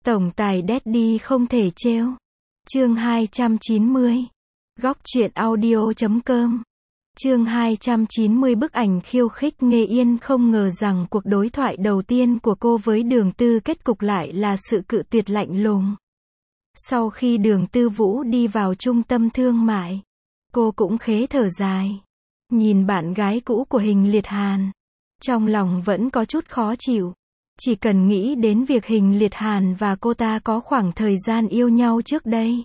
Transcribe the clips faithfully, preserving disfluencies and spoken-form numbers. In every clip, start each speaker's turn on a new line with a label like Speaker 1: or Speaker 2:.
Speaker 1: Tổng tài Daddy không thể trêu. Chương hai trăm chín mươi. Góc truyện audio chấm com. Chương hai trăm chín mươi. Bức ảnh khiêu khích. Nghê Yên không ngờ rằng cuộc đối thoại đầu tiên của cô với Đường Tư kết cục lại là sự cự tuyệt lạnh lùng. Sau khi Đường Tư Vũ đi vào trung tâm thương mại, cô cũng khế thở dài. Nhìn bạn gái cũ của Hình Liệt Hàn, trong lòng vẫn có chút khó chịu. Chỉ cần nghĩ đến việc Hình Liệt Hàn và cô ta có khoảng thời gian yêu nhau trước đây,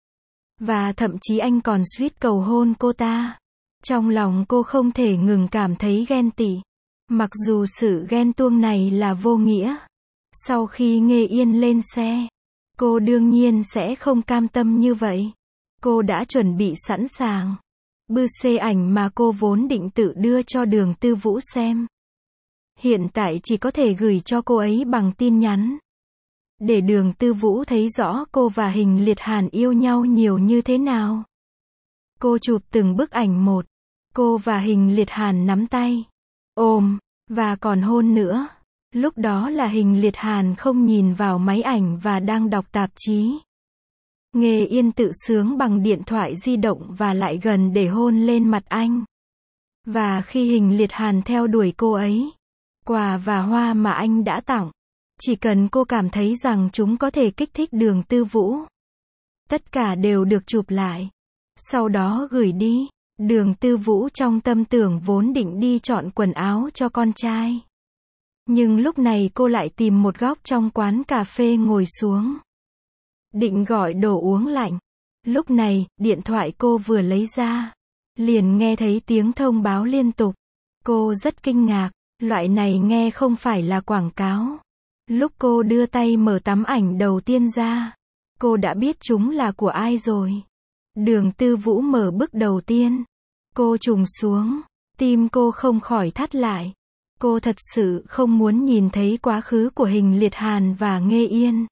Speaker 1: và thậm chí anh còn suýt cầu hôn cô ta, trong lòng cô không thể ngừng cảm thấy ghen tị. Mặc dù sự ghen tuông này là vô nghĩa. Sau khi Nghê Yên lên xe, cô đương nhiên sẽ không cam tâm như vậy. Cô đã chuẩn bị sẵn sàng bư xê ảnh mà cô vốn định tự đưa cho Đường Tư Vũ xem. Hiện tại chỉ có thể gửi cho cô ấy bằng tin nhắn, để Đường Tư Vũ thấy rõ cô và Hình Liệt Hàn yêu nhau nhiều như thế nào. Cô chụp từng bức ảnh một. Cô và Hình Liệt Hàn nắm tay, ôm, và còn hôn nữa. Lúc đó là Hình Liệt Hàn không nhìn vào máy ảnh và đang đọc tạp chí. Nghê Yên tự sướng bằng điện thoại di động và lại gần để hôn lên mặt anh. Và khi Hình Liệt Hàn theo đuổi cô ấy, quà và hoa mà anh đã tặng, chỉ cần cô cảm thấy rằng chúng có thể kích thích Đường Tư Vũ, tất cả đều được chụp lại, sau đó gửi đi. Đường Tư Vũ trong tâm tưởng vốn định đi chọn quần áo cho con trai. Nhưng lúc này cô lại tìm một góc trong quán cà phê ngồi xuống, định gọi đồ uống lạnh. Lúc này, điện thoại cô vừa lấy ra, liền nghe thấy tiếng thông báo liên tục. Cô rất kinh ngạc, loại này nghe không phải là quảng cáo. Lúc cô đưa tay mở tấm ảnh đầu tiên ra, cô đã biết chúng là của ai rồi. Đường Tư Vũ mở bức đầu tiên. Cô trùng xuống, tim cô không khỏi thắt lại. Cô thật sự không muốn nhìn thấy quá khứ của Hình Liệt Hàn và Nghê Yên.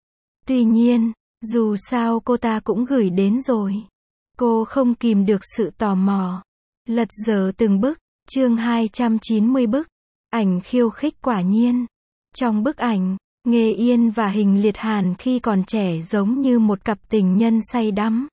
Speaker 1: Tuy nhiên, dù sao cô ta cũng gửi đến rồi. Cô không kìm được sự tò mò. Lật dở từng bức. Chương hai trăm chín mươi. Bức ảnh khiêu khích. Quả nhiên, trong bức ảnh, Nghê Yên và Hình Liệt Hàn khi còn trẻ giống như một cặp tình nhân say đắm.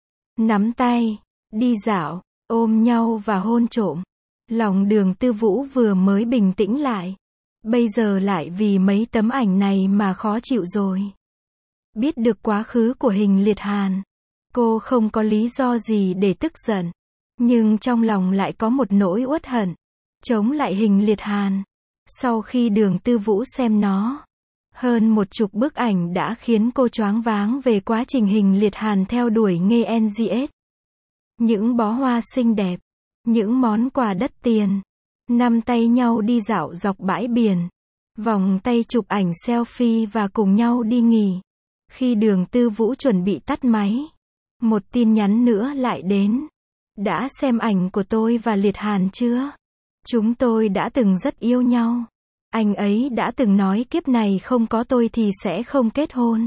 Speaker 1: Nắm tay, đi dạo, ôm nhau và hôn trộm. Lòng Đường Tư Vũ vừa mới bình tĩnh lại, bây giờ lại vì mấy tấm ảnh này mà khó chịu rồi. Biết được quá khứ của Hình Liệt Hàn, cô không có lý do gì để tức giận, nhưng trong lòng lại có một nỗi uất hận chống lại Hình Liệt Hàn. Sau khi Đường Tư Vũ xem nó, hơn một chục bức ảnh đã khiến cô choáng váng về quá trình Hình Liệt Hàn theo đuổi Nghê en giê ét. Những bó hoa xinh đẹp, những món quà đắt tiền, nắm tay nhau đi dạo dọc bãi biển, vòng tay chụp ảnh selfie và cùng nhau đi nghỉ. Khi Đường Tư Vũ chuẩn bị tắt máy, một tin nhắn nữa lại đến. Đã xem ảnh của tôi và Liệt Hàn chưa? Chúng tôi đã từng rất yêu nhau. Anh ấy đã từng nói kiếp này không có tôi thì sẽ không kết hôn.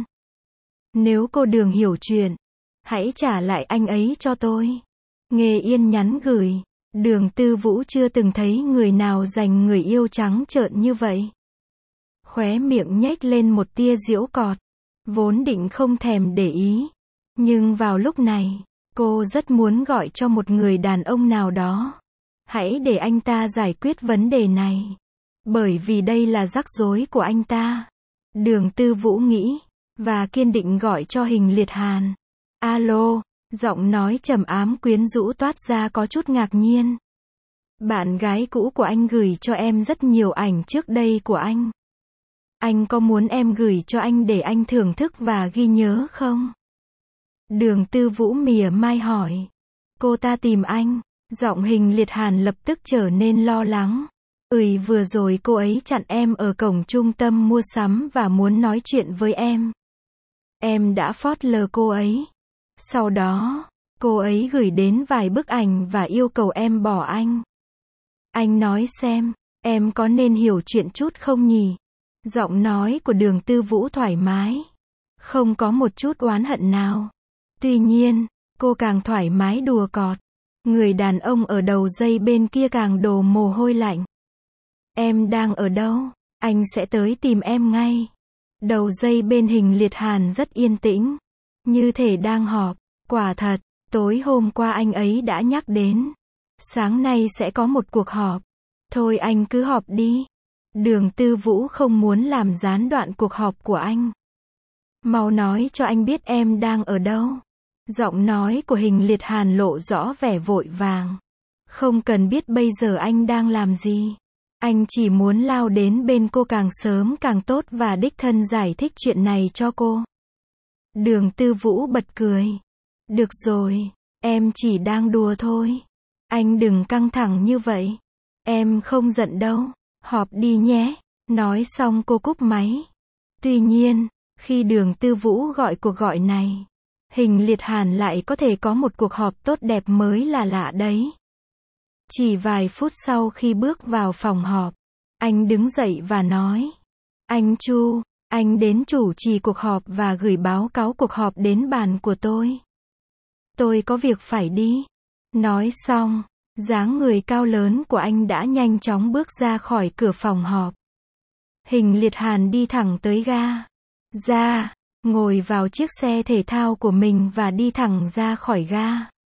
Speaker 1: Nếu cô Đường hiểu chuyện, hãy trả lại anh ấy cho tôi. Nghê Yên nhắn gửi. Đường Tư Vũ chưa từng thấy người nào dành người yêu trắng trợn như vậy. Khóe miệng nhếch lên một tia giễu cợt. Vốn định không thèm để ý, nhưng vào lúc này, cô rất muốn gọi cho một người đàn ông nào đó. Hãy để anh ta giải quyết vấn đề này, bởi vì đây là rắc rối của anh ta. Đường Tư Vũ nghĩ, và kiên định gọi cho Hình Liệt Hàn. Alo, giọng nói trầm ám quyến rũ toát ra có chút ngạc nhiên. Bạn gái cũ của anh gửi cho em rất nhiều ảnh trước đây của anh. Anh có muốn em gửi cho anh để anh thưởng thức và ghi nhớ không? Đường Tư Vũ mỉa mai hỏi. Cô ta tìm anh. Giọng Hình Liệt Hàn lập tức trở nên lo lắng. Ừi vừa rồi cô ấy chặn em ở cổng trung tâm mua sắm và muốn nói chuyện với em. Em đã phớt lờ cô ấy. Sau đó, cô ấy gửi đến vài bức ảnh và yêu cầu em bỏ anh. Anh nói xem, em có nên hiểu chuyện chút không nhỉ? Giọng nói của Đường Tư Vũ thoải mái, không có một chút oán hận nào. Tuy nhiên, cô càng thoải mái đùa cợt. Người đàn ông ở đầu dây bên kia càng đổ mồ hôi lạnh. Em đang ở đâu? Anh sẽ tới tìm em ngay. Đầu dây bên Hình Liệt Hàn rất yên tĩnh. Như thể đang họp. Quả thật, tối hôm qua anh ấy đã nhắc đến. Sáng nay sẽ có một cuộc họp. Thôi anh cứ họp đi. Đường Tư Vũ không muốn làm gián đoạn cuộc họp của anh. Mau nói cho anh biết em đang ở đâu. Giọng nói của Hình Liệt Hàn lộ rõ vẻ vội vàng. Không cần biết bây giờ anh đang làm gì. Anh chỉ muốn lao đến bên cô càng sớm càng tốt và đích thân giải thích chuyện này cho cô. Đường Tư Vũ bật cười. Được rồi, em chỉ đang đùa thôi. Anh đừng căng thẳng như vậy. Em không giận đâu. Họp đi nhé. Nói xong cô cúp máy. Tuy nhiên, khi Đường Tư Vũ gọi cuộc gọi này, Hình Liệt Hàn lại có thể có một cuộc họp tốt đẹp mới là lạ đấy. Chỉ vài phút sau khi bước vào phòng họp, anh đứng dậy và nói. Anh Chu, anh đến chủ trì cuộc họp và gửi báo cáo cuộc họp đến bàn của tôi. Tôi có việc phải đi. Nói xong, dáng người cao lớn của anh đã nhanh chóng bước ra khỏi cửa phòng họp. Hình Liệt Hàn đi thẳng tới ga. Ra, ngồi vào chiếc xe thể thao của mình và đi thẳng ra khỏi ga.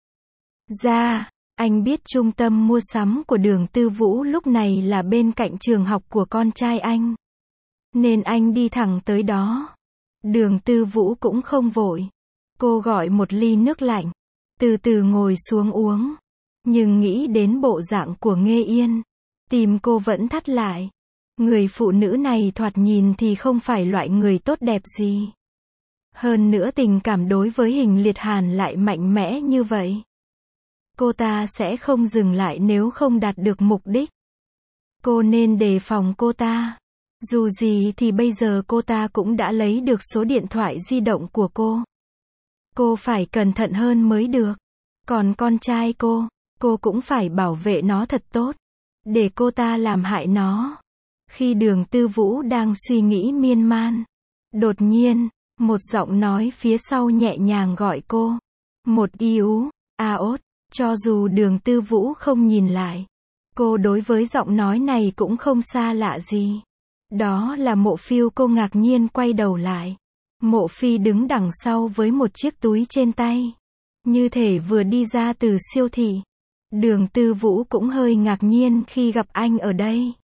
Speaker 1: Ra, anh biết trung tâm mua sắm của Đường Tư Vũ lúc này là bên cạnh trường học của con trai anh. Nên anh đi thẳng tới đó. Đường Tư Vũ cũng không vội. Cô gọi một ly nước lạnh. Từ từ ngồi xuống uống. Nhưng nghĩ đến bộ dạng của Nghê Yên. Tim cô vẫn thắt lại. Người phụ nữ này thoạt nhìn thì không phải loại người tốt đẹp gì. Hơn nữa tình cảm đối với Hình Liệt Hàn lại mạnh mẽ như vậy. Cô ta sẽ không dừng lại nếu không đạt được mục đích. Cô nên đề phòng cô ta. Dù gì thì bây giờ cô ta cũng đã lấy được số điện thoại di động của cô. Cô phải cẩn thận hơn mới được. Còn con trai cô, cô cũng phải bảo vệ nó thật tốt. Để cô ta làm hại nó. Khi Đường Tư Vũ đang suy nghĩ miên man, đột nhiên, một giọng nói phía sau nhẹ nhàng gọi cô. Một y ú, a ốt. Cho dù Đường Tư Vũ không nhìn lại, cô đối với giọng nói này cũng không xa lạ gì. Đó là Mộ Phiêu. Cô ngạc nhiên quay đầu lại. Mộ Phi đứng đằng sau với một chiếc túi trên tay. Như thể vừa đi ra từ siêu thị. Đường Tư Vũ cũng hơi ngạc nhiên khi gặp anh ở đây.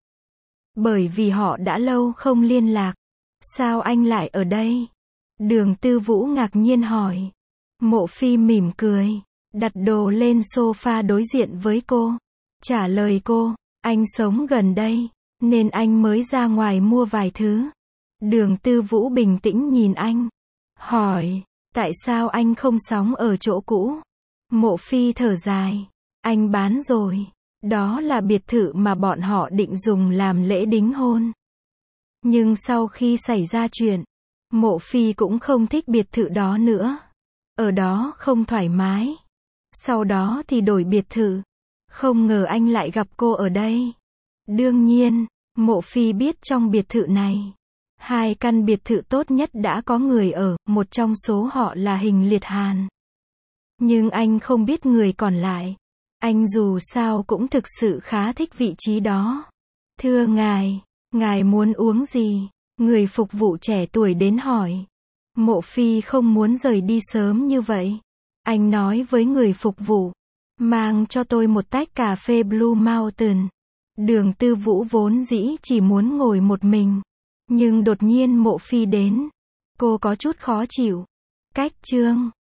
Speaker 1: Bởi vì họ đã lâu không liên lạc. Sao anh lại ở đây? Đường Tư Vũ ngạc nhiên hỏi. Mộ Phi mỉm cười. Đặt đồ lên sofa đối diện với cô. Trả lời cô. Anh sống gần đây. Nên anh mới ra ngoài mua vài thứ. Đường Tư Vũ bình tĩnh nhìn anh. Hỏi. Tại sao anh không sống ở chỗ cũ? Mộ Phi thở dài. Anh bán rồi. Đó là biệt thự mà bọn họ định dùng làm lễ đính hôn. Nhưng sau khi xảy ra chuyện, Mộ Phi cũng không thích biệt thự đó nữa. Ở đó không thoải mái. Sau đó thì đổi biệt thự. Không ngờ anh lại gặp cô ở đây. Đương nhiên, Mộ Phi biết trong biệt thự này, hai căn biệt thự tốt nhất đã có người ở, một trong số họ là Hình Liệt Hàn. Nhưng anh không biết người còn lại. Anh dù sao cũng thực sự khá thích vị trí đó. Thưa ngài, ngài muốn uống gì? Người phục vụ trẻ tuổi đến hỏi. Mộ Phi không muốn rời đi sớm như vậy. Anh nói với người phục vụ. Mang cho tôi một tách cà phê Blue Mountain. Đường Tư Vũ vốn dĩ chỉ muốn ngồi một mình. Nhưng đột nhiên Mộ Phi đến. Cô có chút khó chịu. Cách chương